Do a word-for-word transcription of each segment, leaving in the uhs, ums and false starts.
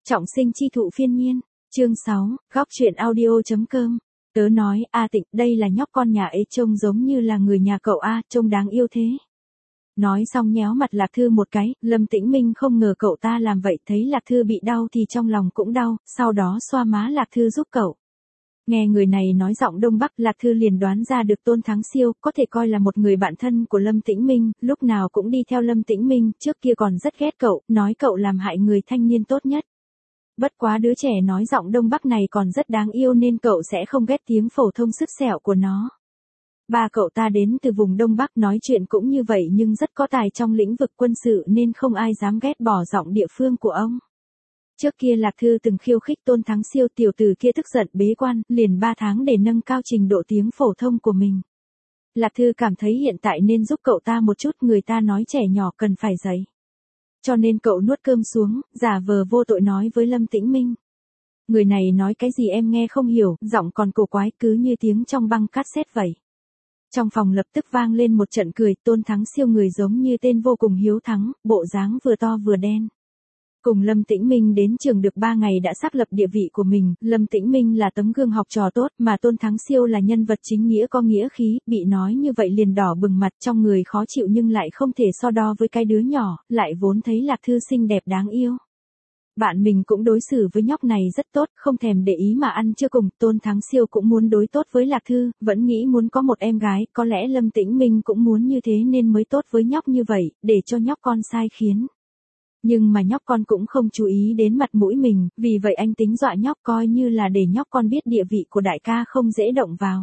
Trọng sinh chi thụ phiên nhiên, chương sáu, góc truyện audio.com. Tớ nói, A Tịnh, đây là nhóc con nhà ấy trông giống như là người nhà cậu A, trông đáng yêu thế. Nói xong nhéo mặt Lạc Thư một cái, Lâm Tĩnh Minh không ngờ cậu ta làm vậy, thấy Lạc Thư bị đau thì trong lòng cũng đau, sau đó xoa má Lạc Thư giúp cậu. Nghe người này nói giọng Đông Bắc, Lạc Thư liền đoán ra được Tôn Thắng Siêu có thể coi là một người bạn thân của Lâm Tĩnh Minh, lúc nào cũng đi theo Lâm Tĩnh Minh, trước kia còn rất ghét cậu, nói cậu làm hại người thanh niên tốt nhất. Bất quá đứa trẻ nói giọng Đông Bắc này còn rất đáng yêu nên cậu sẽ không ghét tiếng phổ thông sứt sẹo của nó. Ba cậu ta đến từ vùng Đông Bắc, nói chuyện cũng như vậy nhưng rất có tài trong lĩnh vực quân sự nên không ai dám ghét bỏ giọng địa phương của ông. Trước kia Lạc Thư từng khiêu khích Tôn Thắng Siêu, tiểu tử kia tức giận bế quan, liền ba tháng để nâng cao trình độ tiếng phổ thông của mình. Lạc Thư cảm thấy hiện tại nên giúp cậu ta một chút, người ta nói trẻ nhỏ cần phải dạy. Cho nên cậu nuốt cơm xuống, giả vờ vô tội nói với Lâm Tĩnh Minh. Người này nói cái gì em nghe không hiểu, giọng còn cổ quái cứ như tiếng trong băng cassette vậy. Trong phòng lập tức vang lên một trận cười, Tôn Thắng Siêu người giống như tên vô cùng hiếu thắng, bộ dáng vừa to vừa đen. Cùng Lâm Tĩnh Minh đến trường được ba ngày đã xác lập địa vị của mình, Lâm Tĩnh Minh là tấm gương học trò tốt mà Tôn Thắng Siêu là nhân vật chính nghĩa có nghĩa khí, bị nói như vậy liền đỏ bừng mặt, trong người khó chịu nhưng lại không thể so đo với cái đứa nhỏ, lại vốn thấy Lạc Thư xinh đẹp đáng yêu. Bạn mình cũng đối xử với nhóc này rất tốt, không thèm để ý mà ăn trưa cùng, Tôn Thắng Siêu cũng muốn đối tốt với Lạc Thư, vẫn nghĩ muốn có một em gái, có lẽ Lâm Tĩnh Minh cũng muốn như thế nên mới tốt với nhóc như vậy, để cho nhóc con sai khiến. Nhưng mà nhóc con cũng không chú ý đến mặt mũi mình, vì vậy anh tính dọa nhóc coi như là để nhóc con biết địa vị của đại ca không dễ động vào.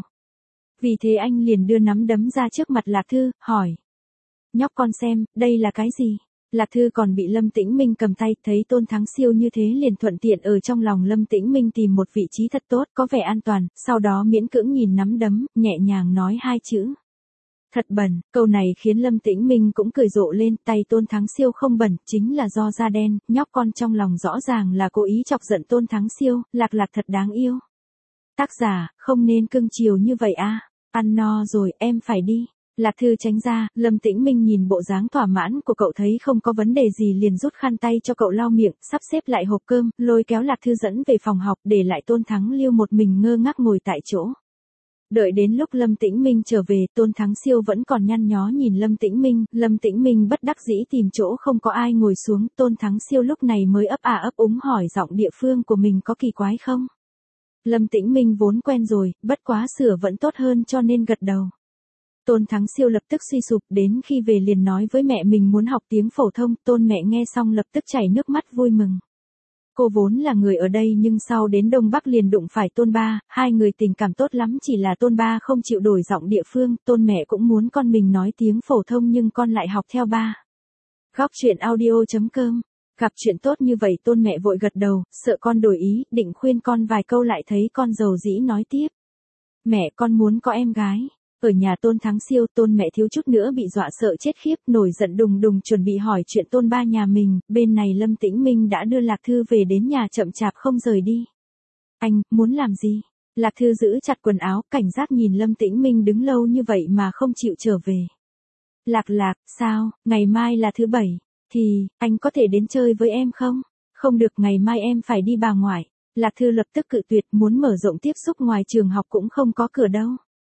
Vì thế anh liền đưa nắm đấm ra trước mặt Lạc Thư, hỏi. Nhóc con xem, đây là cái gì? Lạc Thư còn bị Lâm Tĩnh Minh cầm tay, thấy Tôn Thắng Siêu như thế liền thuận tiện ở trong lòng Lâm Tĩnh Minh tìm một vị trí thật tốt, có vẻ an toàn, sau đó miễn cưỡng nhìn nắm đấm, nhẹ nhàng nói hai chữ. Thật bẩn, câu này khiến Lâm Tĩnh Minh cũng cười rộ lên, tay Tôn Thắng Siêu không bẩn, chính là do da đen, nhóc con trong lòng rõ ràng là cố ý chọc giận Tôn Thắng Siêu, Lạc Lạc thật đáng yêu. Tác giả, không nên cưng chiều như vậy a, ăn no rồi, em phải đi. Lạc Thư tránh ra, Lâm Tĩnh Minh nhìn bộ dáng thỏa mãn của cậu thấy không có vấn đề gì liền rút khăn tay cho cậu lau miệng, sắp xếp lại hộp cơm, lôi kéo Lạc Thư dẫn về phòng học, để lại Tôn Thắng Liêu một mình ngơ ngác ngồi tại chỗ. Đợi đến lúc Lâm Tĩnh Minh trở về, Tôn Thắng Siêu vẫn còn nhăn nhó nhìn Lâm Tĩnh Minh, Lâm Tĩnh Minh bất đắc dĩ tìm chỗ không có ai ngồi xuống, Tôn Thắng Siêu lúc này mới ấp à ấp úng hỏi giọng địa phương của mình có kỳ quái không. Lâm Tĩnh Minh vốn quen rồi, bất quá sửa vẫn tốt hơn cho nên gật đầu. Tôn Thắng Siêu lập tức suy sụp, đến khi về liền nói với mẹ mình muốn học tiếng phổ thông, Tôn mẹ nghe xong lập tức chảy nước mắt vui mừng. Cô vốn là người ở đây nhưng sau đến Đông Bắc liền đụng phải Tôn ba, hai người tình cảm tốt lắm, chỉ là Tôn ba không chịu đổi giọng địa phương, Tôn mẹ cũng muốn con mình nói tiếng phổ thông nhưng con lại học theo ba. Góc truyện audio.com. Gặp chuyện tốt như vậy Tôn mẹ vội gật đầu, sợ con đổi ý, định khuyên con vài câu lại thấy con dầu dĩ nói tiếp. Mẹ, con muốn có em gái. Ở nhà Tôn Thắng Siêu, Tôn mẹ thiếu chút nữa bị dọa sợ chết khiếp, nổi giận đùng đùng chuẩn bị hỏi chuyện Tôn ba nhà mình, bên này Lâm Tĩnh Minh đã đưa Lạc Thư về đến nhà chậm chạp không rời đi. Anh, muốn làm gì? Lạc Thư giữ chặt quần áo, cảnh giác nhìn Lâm Tĩnh Minh đứng lâu như vậy mà không chịu trở về. Lạc Lạc, sao, ngày mai là thứ bảy, thì, anh có thể đến chơi với em không? Không được, ngày mai em phải đi bà ngoại. Lạc Thư lập tức cự tuyệt, muốn mở rộng tiếp xúc ngoài trường học cũng không có cửa đâu.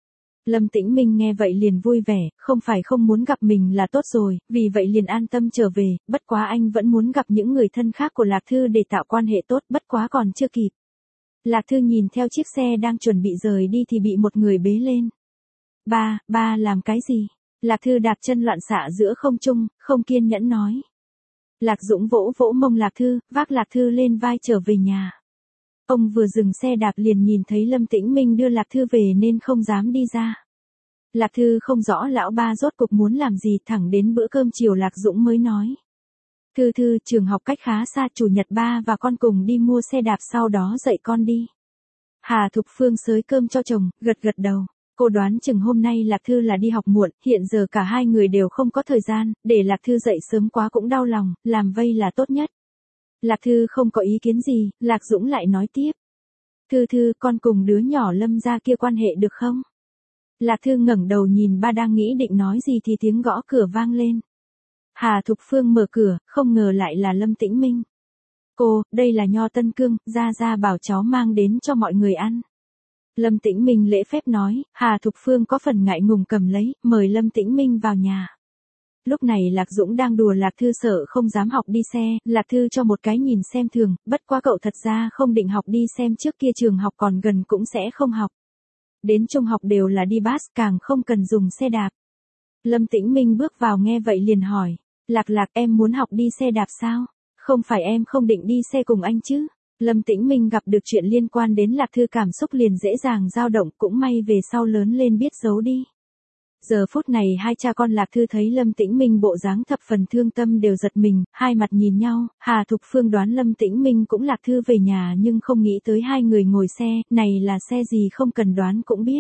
Lâm Tĩnh Minh nghe vậy liền vui vẻ, không phải không muốn gặp mình là tốt rồi, vì vậy liền an tâm trở về, bất quá anh vẫn muốn gặp những người thân khác của Lạc Thư để tạo quan hệ tốt, bất quá còn chưa kịp. Lạc Thư nhìn theo chiếc xe đang chuẩn bị rời đi thì bị một người bế lên. Ba, ba làm cái gì? Lạc Thư đạp chân loạn xạ giữa không trung, không kiên nhẫn nói. Lạc Dũng vỗ vỗ mông Lạc Thư, vác Lạc Thư lên vai trở về nhà. Ông vừa dừng xe đạp liền nhìn thấy Lâm Tĩnh Minh đưa Lạc Thư về nên không dám đi ra. Lạc Thư không rõ lão ba rốt cục muốn làm gì, thẳng đến bữa cơm chiều Lạc Dũng mới nói. Thư Thư, trường học cách khá xa, chủ nhật ba và con cùng đi mua xe đạp sau đó dạy con đi. Hà Thục Phương xới cơm cho chồng, gật gật đầu. Cô đoán chừng hôm nay Lạc Thư là đi học muộn, hiện giờ cả hai người đều không có thời gian, để Lạc Thư dậy sớm quá cũng đau lòng, làm vây là tốt nhất. Lạc Thư không có ý kiến gì, Lạc Dũng lại nói tiếp. Thư Thư, con cùng đứa nhỏ Lâm gia kia quan hệ được không? Lạc Thư ngẩng đầu nhìn ba đang nghĩ định nói gì thì tiếng gõ cửa vang lên. Hà Thục Phương mở cửa, không ngờ lại là Lâm Tĩnh Minh. Cô, đây là nho Tân Cương, Gia Gia bảo cháu mang đến cho mọi người ăn. Lâm Tĩnh Minh lễ phép nói, Hà Thục Phương có phần ngại ngùng cầm lấy, mời Lâm Tĩnh Minh vào nhà. Lúc này Lạc Dũng đang đùa Lạc Thư sợ không dám học đi xe, Lạc Thư cho một cái nhìn xem thường, bất quá cậu thật ra không định học đi xem trước kia trường học còn gần cũng sẽ không học. Đến trung học đều là đi bus càng không cần dùng xe đạp. Lâm Tĩnh Minh bước vào nghe vậy liền hỏi, Lạc Lạc em muốn học đi xe đạp sao? Không phải em không định đi xe cùng anh chứ? Lâm Tĩnh Minh gặp được chuyện liên quan đến Lạc Thư cảm xúc liền dễ dàng dao động, cũng may về sau lớn lên biết giấu đi. Giờ phút này hai cha con Lạc Thư thấy Lâm Tĩnh Minh bộ dáng thập phần thương tâm đều giật mình, hai mặt nhìn nhau, Hà Thục Phương đoán Lâm Tĩnh Minh cũng Lạc Thư về nhà nhưng không nghĩ tới hai người ngồi xe, này là xe gì không cần đoán cũng biết.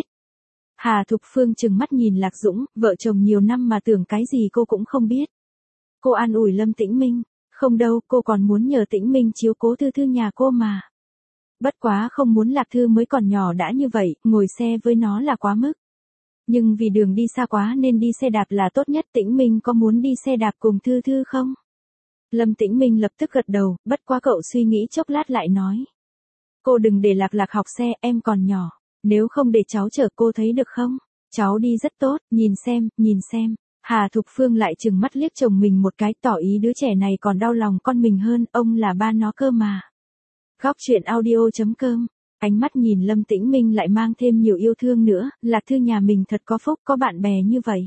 Hà Thục Phương trừng mắt nhìn Lạc Dũng, vợ chồng nhiều năm mà tưởng cái gì cô cũng không biết. Cô an ủi Lâm Tĩnh Minh, không đâu, cô còn muốn nhờ Tĩnh Minh chiếu cố Thư Thư nhà cô mà. Bất quá không muốn Lạc Thư mới còn nhỏ đã như vậy, ngồi xe với nó là quá mức. Nhưng vì đường đi xa quá nên đi xe đạp là tốt nhất. Tĩnh Minh có muốn đi xe đạp cùng Thư Thư không? Lâm Tĩnh Minh lập tức gật đầu, bất quá cậu suy nghĩ chốc lát lại nói. Cô đừng để Lạc Lạc học xe, em còn nhỏ. Nếu không để cháu chở cô thấy được không? Cháu đi rất tốt, nhìn xem, nhìn xem. Hà Thục Phương lại trừng mắt liếc chồng mình một cái, tỏ ý đứa trẻ này còn đau lòng con mình hơn, ông là ba nó cơ mà. Góc truyện audio chấm com. Ánh mắt nhìn Lâm Tĩnh Minh lại mang thêm nhiều yêu thương nữa, Lạc Thư nhà mình thật có phúc có bạn bè như vậy.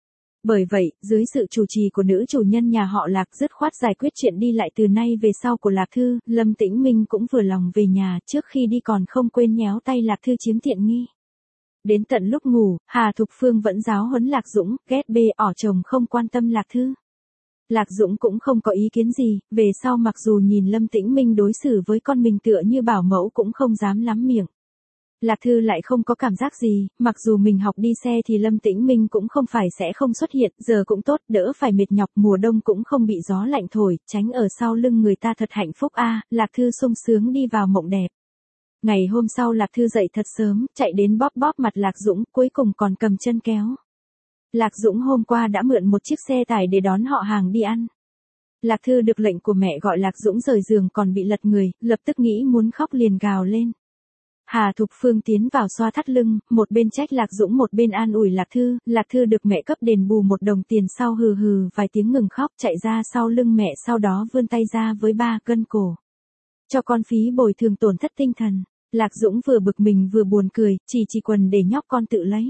Bởi vậy, dưới sự chủ trì của nữ chủ nhân nhà họ Lạc dứt khoát giải quyết chuyện đi lại từ nay về sau của Lạc Thư, Lâm Tĩnh Minh cũng vừa lòng về nhà, trước khi đi còn không quên nhéo tay Lạc Thư chiếm tiện nghi. Đến tận lúc ngủ, Hà Thục Phương vẫn giáo huấn Lạc Dũng, ghét bê ỏ chồng không quan tâm Lạc Thư. Lạc Dũng cũng không có ý kiến gì, về sau mặc dù nhìn Lâm Tĩnh Minh đối xử với con mình tựa như bảo mẫu cũng không dám lắm miệng. Lạc Thư lại không có cảm giác gì, mặc dù mình học đi xe thì Lâm Tĩnh Minh cũng không phải sẽ không xuất hiện, giờ cũng tốt, đỡ phải mệt nhọc, mùa đông cũng không bị gió lạnh thổi, tránh ở sau lưng người ta thật hạnh phúc a. Lạc Thư sung sướng đi vào mộng đẹp. Ngày hôm sau Lạc Thư dậy thật sớm, chạy đến bóp bóp mặt Lạc Dũng, cuối cùng còn cầm chân kéo. Lạc Dũng hôm qua đã mượn một chiếc xe tải để đón họ hàng đi ăn. Lạc Thư được lệnh của mẹ gọi Lạc Dũng rời giường còn bị lật người, lập tức nghĩ muốn khóc liền gào lên. Hà Thục Phương tiến vào xoa thắt lưng, một bên trách Lạc Dũng một bên an ủi Lạc Thư, Lạc Thư được mẹ cấp đền bù một đồng tiền sau hừ hừ vài tiếng ngừng khóc chạy ra sau lưng mẹ sau đó vươn tay ra với ba cân cổ. Cho con phí bồi thường tổn thất tinh thần, Lạc Dũng vừa bực mình vừa buồn cười, chỉ chỉ quần để nhóc con tự lấy.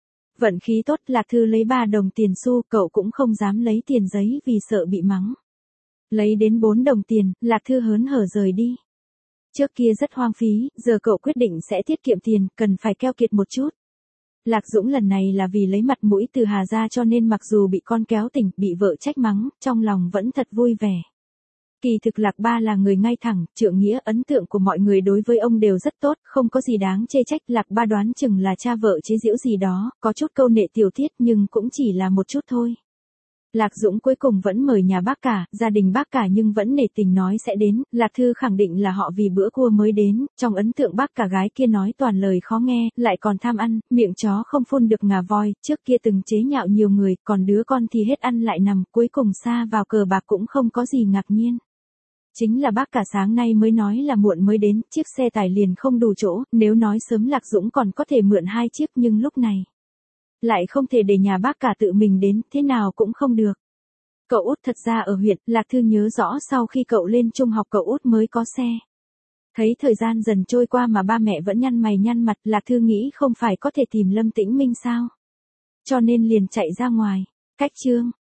Vận khí tốt Lạc Thư lấy ba đồng tiền xu, cậu cũng không dám lấy tiền giấy vì sợ bị mắng. Lấy đến bốn đồng tiền, Lạc Thư hớn hở rời đi. Trước kia rất hoang phí, giờ cậu quyết định sẽ tiết kiệm tiền, cần phải keo kiệt một chút. Lạc Dũng lần này là vì lấy mặt mũi từ Hà ra cho nên mặc dù bị con kéo tỉnh, bị vợ trách mắng, trong lòng vẫn thật vui vẻ. Kỳ thực Lạc Ba là người ngay thẳng, trượng nghĩa, ấn tượng của mọi người đối với ông đều rất tốt, không có gì đáng chê trách. Lạc Ba đoán chừng là cha vợ chế giễu gì đó, có chút câu nệ tiểu tiết nhưng cũng chỉ là một chút thôi. Lạc Dũng cuối cùng vẫn mời nhà bác cả, gia đình bác cả nhưng vẫn nể tình nói sẽ đến, Lạc Thư khẳng định là họ vì bữa cua mới đến, trong ấn tượng bác cả gái kia nói toàn lời khó nghe, lại còn tham ăn, miệng chó không phun được ngà voi, trước kia từng chế nhạo nhiều người, còn đứa con thì hết ăn lại nằm, cuối cùng xa vào cờ bạc cũng không có gì ngạc nhiên. Chính là bác cả sáng nay mới nói là muộn mới đến, chiếc xe tải liền không đủ chỗ, nếu nói sớm Lạc Dũng còn có thể mượn hai chiếc nhưng lúc này lại không thể để nhà bác cả tự mình đến, thế nào cũng không được. Cậu út thật ra ở huyện, Lạc Thư nhớ rõ sau khi cậu lên trung học cậu út mới có xe. Thấy thời gian dần trôi qua mà ba mẹ vẫn nhăn mày nhăn mặt, Lạc Thư nghĩ không phải có thể tìm Lâm Tĩnh Minh sao. Cho nên liền chạy ra ngoài. Cách chương.